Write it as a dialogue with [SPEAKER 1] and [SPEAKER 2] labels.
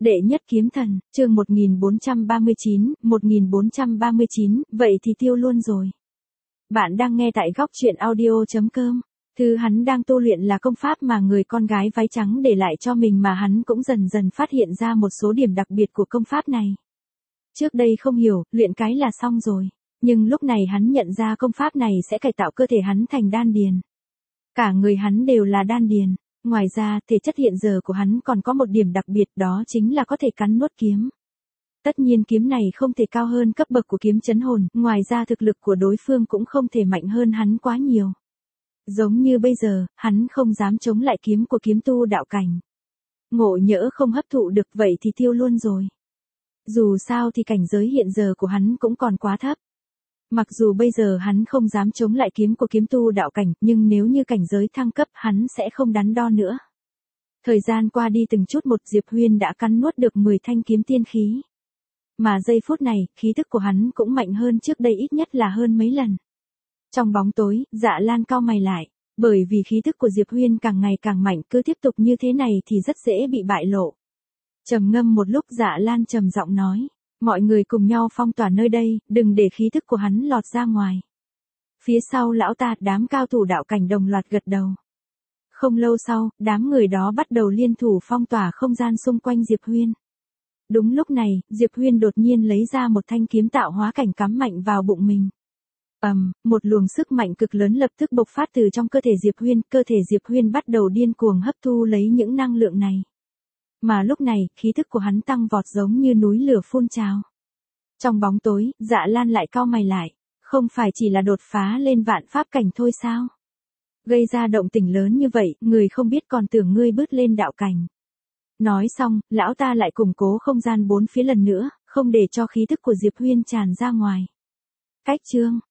[SPEAKER 1] Đệ nhất kiếm thần, chương 1439, vậy thì tiêu luôn rồi. Bạn đang nghe tại góc truyện audio.com. Thứ hắn đang tu luyện là công pháp mà người con gái váy trắng để lại cho mình, mà hắn cũng dần dần phát hiện ra một số điểm đặc biệt của công pháp này. Trước đây không hiểu, luyện cái là xong rồi. Nhưng lúc này hắn nhận ra công pháp này sẽ cải tạo cơ thể hắn thành đan điền. Cả người hắn đều là đan điền. Ngoài ra, thể chất hiện giờ của hắn còn có một điểm đặc biệt, đó chính là có thể cắn nuốt kiếm. Tất nhiên kiếm này không thể cao hơn cấp bậc của kiếm chấn hồn, ngoài ra thực lực của đối phương cũng không thể mạnh hơn hắn quá nhiều. Giống như bây giờ, hắn không dám chống lại kiếm của kiếm tu đạo cảnh. Ngộ nhỡ không hấp thụ được vậy thì tiêu luôn rồi. Dù sao thì cảnh giới hiện giờ của hắn cũng còn quá thấp. Mặc dù bây giờ hắn không dám chống lại kiếm của kiếm tu đạo cảnh, nhưng nếu như cảnh giới thăng cấp hắn sẽ không đắn đo nữa. Thời gian qua đi từng chút một, Diệp Huyên đã cắn nuốt được 10 thanh kiếm tiên khí. Mà giây phút này, khí tức của hắn cũng mạnh hơn trước đây ít nhất là hơn mấy lần. Trong bóng tối, Dạ Lan cau mày lại, bởi vì khí tức của Diệp Huyên càng ngày càng mạnh, cứ tiếp tục như thế này thì rất dễ bị bại lộ. Trầm ngâm một lúc, Dạ Lan trầm giọng nói. Mọi người cùng nhau phong tỏa nơi đây, đừng để khí tức của hắn lọt ra ngoài. Phía sau lão ta, đám cao thủ đạo cảnh đồng loạt gật đầu. Không lâu sau, đám người đó bắt đầu liên thủ phong tỏa không gian xung quanh Diệp Huyên. Đúng lúc này, Diệp Huyên đột nhiên lấy ra một thanh kiếm tạo hóa cảnh cắm mạnh vào bụng mình. Một luồng sức mạnh cực lớn lập tức bộc phát từ trong cơ thể Diệp Huyên bắt đầu điên cuồng hấp thu lấy những năng lượng này. Mà lúc này, khí thức của hắn tăng vọt giống như núi lửa phun trào. Trong bóng tối, Dạ Lan lại cau mày lại, không phải chỉ là đột phá lên vạn pháp cảnh thôi sao? Gây ra động tĩnh lớn như vậy, người không biết còn tưởng ngươi bước lên đạo cảnh. Nói xong, lão ta lại củng cố không gian bốn phía lần nữa, không để cho khí thức của Diệp Huyên tràn ra ngoài. Cách chương